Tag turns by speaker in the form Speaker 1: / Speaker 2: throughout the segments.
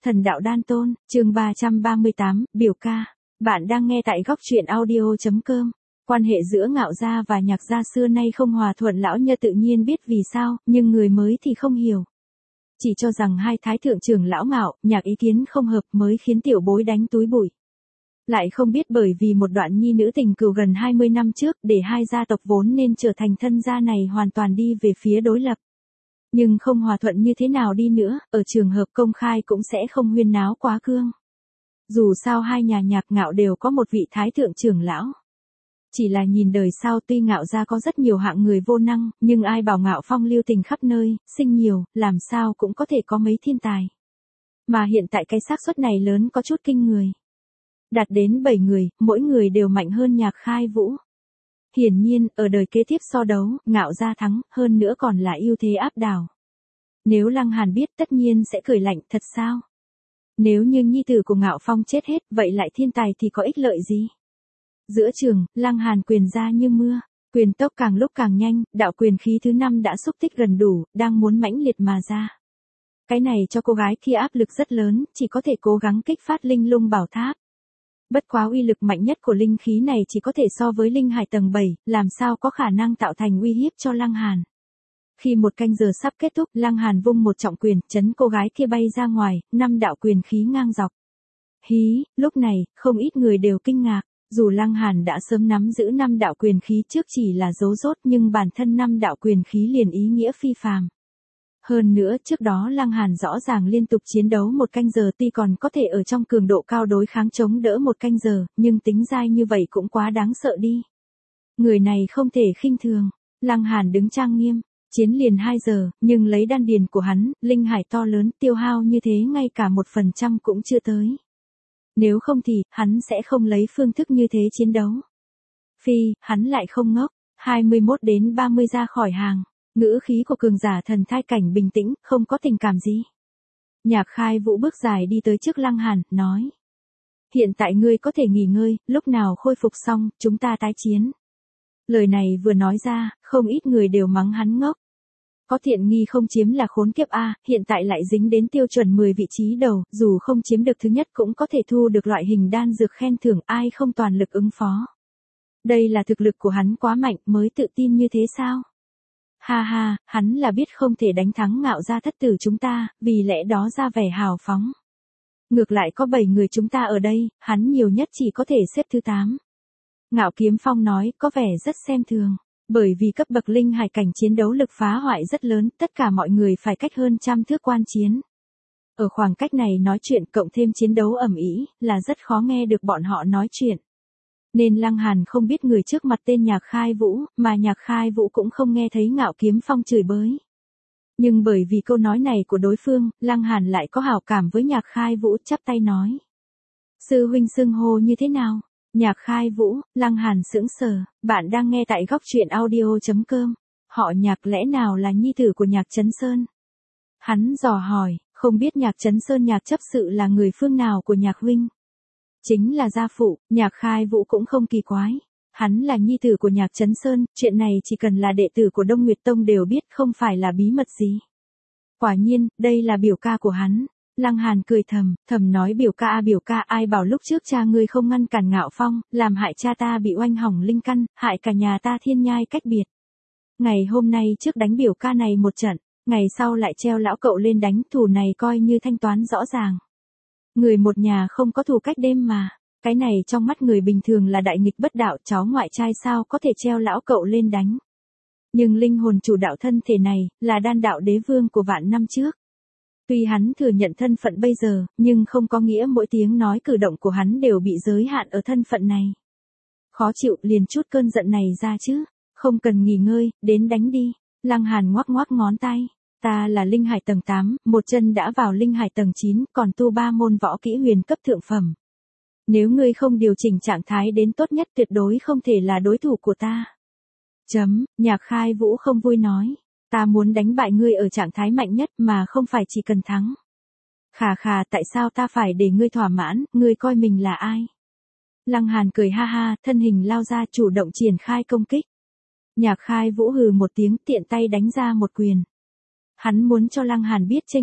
Speaker 1: Thần đạo đan tôn, chương 338, biểu ca. Bạn đang nghe tại góc truyện audio.com. Quan hệ giữa Ngạo gia và Nhạc gia xưa nay không hòa thuận, lão Nhơ tự nhiên biết vì sao, nhưng người mới thì không hiểu. Chỉ cho rằng hai thái thượng trưởng lão Ngạo, Nhạc ý kiến không hợp mới khiến tiểu bối đánh túi bụi. Lại không biết bởi vì một đoạn nhi nữ tình cừu gần 20 năm trước để hai gia tộc vốn nên trở thành thân gia này hoàn toàn đi về phía đối lập. Nhưng không hòa thuận như thế nào đi nữa, ở trường hợp công khai cũng sẽ không huyên náo quá cương. Dù sao hai nhà Nhạc Ngạo đều có một vị thái thượng trưởng lão. Chỉ là nhìn đời sau tuy Ngạo gia có rất nhiều hạng người vô năng, nhưng ai bảo Ngạo Phong lưu tình khắp nơi, sinh nhiều, làm sao cũng có thể có mấy thiên tài. Mà hiện tại cái xác suất này lớn có chút kinh người. Đạt đến 7 người, mỗi người đều mạnh hơn Nhạc Khai Vũ. Hiển nhiên, ở đời kế tiếp so đấu, Ngạo gia thắng, hơn nữa còn là ưu thế áp đảo. Nếu Lăng Hàn biết tất nhiên sẽ cười lạnh, thật sao? Nếu như nhi tử của Ngạo Phong chết hết, vậy lại thiên tài thì có ích lợi gì? Giữa trường, Lăng Hàn quyền ra như mưa, quyền tốc càng lúc càng nhanh, đạo quyền khí thứ 5 đã xúc tích gần đủ, đang muốn mãnh liệt mà ra. Cái này cho cô gái kia áp lực rất lớn, chỉ có thể cố gắng kích phát linh lung bảo tháp. Bất quá uy lực mạnh nhất của linh khí này chỉ có thể so với linh hải tầng 7, làm sao có khả năng tạo thành uy hiếp cho Lăng Hàn. Khi một canh giờ sắp kết thúc, Lăng Hàn vung một trọng quyền, chấn cô gái kia bay ra ngoài, 5 đạo quyền khí ngang dọc. Hí, lúc này, không ít người đều kinh ngạc, dù Lăng Hàn đã sớm nắm giữ 5 đạo quyền khí trước chỉ là dấu rốt nhưng bản thân 5 đạo quyền khí liền ý nghĩa phi phàm. Hơn nữa trước đó Lăng Hàn rõ ràng liên tục chiến đấu một canh giờ tuy còn có thể ở trong cường độ cao đối kháng chống đỡ một canh giờ, nhưng tính dai như vậy cũng quá đáng sợ đi. Người này không thể khinh thường, Lăng Hàn đứng trang nghiêm, chiến liền 2 giờ, nhưng lấy đan điền của hắn, linh hải to lớn tiêu hao như thế ngay cả 1% cũng chưa tới. Nếu không thì, hắn sẽ không lấy phương thức như thế chiến đấu. Phi, hắn lại không ngốc, 21 đến 30 ra khỏi hàng. Ngữ khí của cường giả thần thai cảnh bình tĩnh, không có tình cảm gì. Nhạc Khai Vũ bước dài đi tới trước Lăng Hàn, nói. Hiện tại ngươi có thể nghỉ ngơi, lúc nào khôi phục xong, chúng ta tái chiến. Lời này vừa nói ra, không ít người đều mắng hắn ngốc. Có thiện nghi không chiếm là khốn kiếp A, hiện tại lại dính đến tiêu chuẩn 10 vị trí đầu, dù không chiếm được thứ nhất cũng có thể thu được loại hình đan dược khen thưởng, ai không toàn lực ứng phó. Đây là thực lực của hắn quá mạnh mới tự tin như thế sao? Ha ha, hắn là biết không thể đánh thắng Ngạo gia thất tử chúng ta, vì lẽ đó ra vẻ hào phóng. Ngược lại có 7 người chúng ta ở đây, hắn nhiều nhất chỉ có thể xếp thứ 8. Ngạo Kiếm Phong nói, có vẻ rất xem thường. Bởi vì cấp bậc linh hải cảnh chiến đấu lực phá hoại rất lớn, tất cả mọi người phải cách hơn trăm thước quan chiến. Ở khoảng cách này nói chuyện cộng thêm chiến đấu ầm ĩ, là rất khó nghe được bọn họ nói chuyện. Nên Lăng Hàn không biết người trước mặt tên Nhạc Khai Vũ, mà Nhạc Khai Vũ cũng không nghe thấy Ngạo Kiếm Phong chửi bới. Nhưng bởi vì câu nói này của đối phương, Lăng Hàn lại có hảo cảm với Nhạc Khai Vũ, chắp tay nói. Sư huynh xưng hô như thế nào? Nhạc Khai Vũ, Lăng Hàn sững sờ, bạn đang nghe tại góc truyện audio.com. Họ Nhạc lẽ nào là nhi tử của Nhạc Chấn Sơn? Hắn dò hỏi, không biết Nhạc Chấn Sơn Nhạc chấp sự là người phương nào của Nhạc huynh? Chính là gia phụ, Nhạc Khai Vũ cũng không kỳ quái. Hắn là nhi tử của Nhạc Chấn Sơn, chuyện này chỉ cần là đệ tử của Đông Nguyệt Tông đều biết, không phải là bí mật gì. Quả nhiên, đây là biểu ca của hắn. Lăng Hàn cười thầm nói biểu ca ai bảo lúc trước cha ngươi không ngăn cản Ngạo Phong, làm hại cha ta bị oanh hỏng linh căn, hại cả nhà ta thiên nhai cách biệt. Ngày hôm nay trước đánh biểu ca này một trận, ngày sau lại treo lão cậu lên đánh, thù này coi như thanh toán rõ ràng. Người một nhà không có thù cách đêm mà, cái này trong mắt người bình thường là đại nghịch bất đạo, cháu ngoại trai sao có thể treo lão cậu lên đánh. Nhưng linh hồn chủ đạo thân thể này, là đan đạo đế vương của vạn năm trước. Tuy hắn thừa nhận thân phận bây giờ, nhưng không có nghĩa mỗi tiếng nói cử động của hắn đều bị giới hạn ở thân phận này. Khó chịu liền chút cơn giận này ra chứ, không cần nghỉ ngơi, đến đánh đi. Lăng Hàn ngoắc ngoắc ngón tay, ta là linh hải tầng 8, một chân đã vào linh hải tầng 9, còn tu 3 môn võ kỹ huyền cấp thượng phẩm. Nếu ngươi không điều chỉnh trạng thái đến tốt nhất tuyệt đối không thể là đối thủ của ta. Nhạc Khai Vũ không vui nói. Ta muốn đánh bại ngươi ở trạng thái mạnh nhất mà không phải chỉ cần thắng. Khà tại sao ta phải để ngươi thỏa mãn, ngươi coi mình là ai? Lăng Hàn cười ha ha, thân hình lao ra chủ động triển khai công kích. Nhạc Khai Vũ hừ một tiếng tiện tay đánh ra một quyền. Hắn muốn cho Lăng Hàn biết chênh lệch,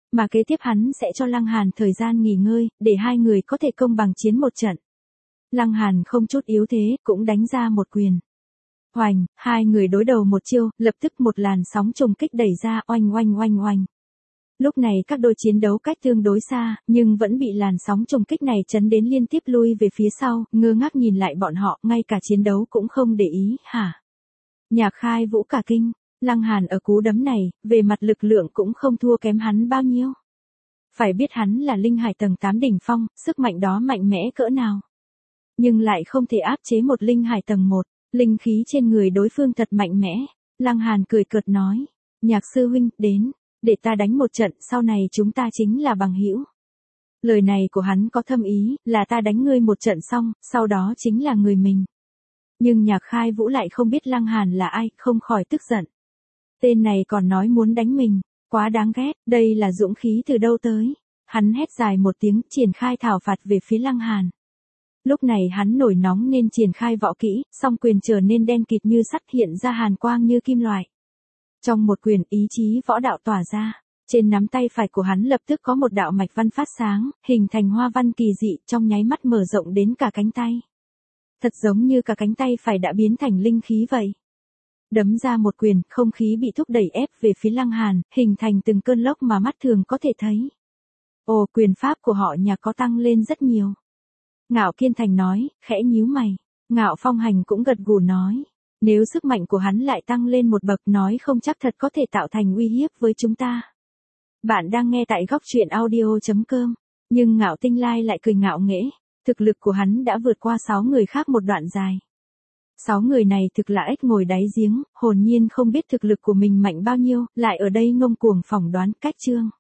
Speaker 1: Mà kế tiếp hắn sẽ cho Lăng Hàn thời gian nghỉ ngơi, để hai người có thể công bằng chiến một trận. Lăng Hàn không chút yếu thế, cũng đánh ra một quyền. Oành, hai người đối đầu một chiêu, lập tức một làn sóng trùng kích đẩy ra, oanh oanh oanh oanh. Lúc này các đôi chiến đấu cách tương đối xa, nhưng vẫn bị làn sóng trùng kích này chấn đến liên tiếp lui về phía sau, ngơ ngác nhìn lại bọn họ, ngay cả chiến đấu cũng không để ý, hả? Nhạc Khai Vũ cả kinh, Lăng Hàn ở cú đấm này, về mặt lực lượng cũng không thua kém hắn bao nhiêu. Phải biết hắn là linh hải tầng 8 đỉnh phong, sức mạnh đó mạnh mẽ cỡ nào. Nhưng lại không thể áp chế một linh hải tầng 1, linh khí trên người đối phương thật mạnh mẽ. Lăng Hàn cười cợt nói, Nhạc sư huynh, đến, để ta đánh một trận, sau này chúng ta chính là bằng hữu. Lời này của hắn có thâm ý, là ta đánh ngươi một trận xong, sau đó chính là người mình. Nhưng Nhạc Khai Vũ lại không biết Lăng Hàn là ai, không khỏi tức giận. Tên này còn nói muốn đánh mình, quá đáng ghét, đây là dũng khí từ đâu tới. Hắn hét dài một tiếng, triển khai thảo phạt về phía Lăng Hàn. Lúc này hắn nổi nóng nên triển khai võ kỹ, song quyền trở nên đen kịt như sắt, hiện ra hàn quang như kim loại. Trong một quyền, ý chí võ đạo tỏa ra, trên nắm tay phải của hắn lập tức có một đạo mạch văn phát sáng, hình thành hoa văn kỳ dị, trong nháy mắt mở rộng đến cả cánh tay. Thật giống như cả cánh tay phải đã biến thành linh khí vậy. Đấm ra một quyền, không khí bị thúc đẩy ép về phía Lăng Hàn, hình thành từng cơn lốc mà mắt thường có thể thấy. Ồ, quyền pháp của họ Nhạc có tăng lên rất nhiều. Ngạo Kiên Thành nói, khẽ nhíu mày. Ngạo Phong Hành cũng gật gù nói, nếu sức mạnh của hắn lại tăng lên một bậc, nói không chắc thật có thể tạo thành uy hiếp với chúng ta. Bạn đang nghe tại góc truyện audio.com, nhưng Ngạo Tinh Lai lại cười ngạo nghễ, thực lực của hắn đã vượt qua 6 người khác một đoạn dài. 6 người này thực là ếch ngồi đáy giếng, hồn nhiên không biết thực lực của mình mạnh bao nhiêu, lại ở đây ngông cuồng phỏng đoán cách chương.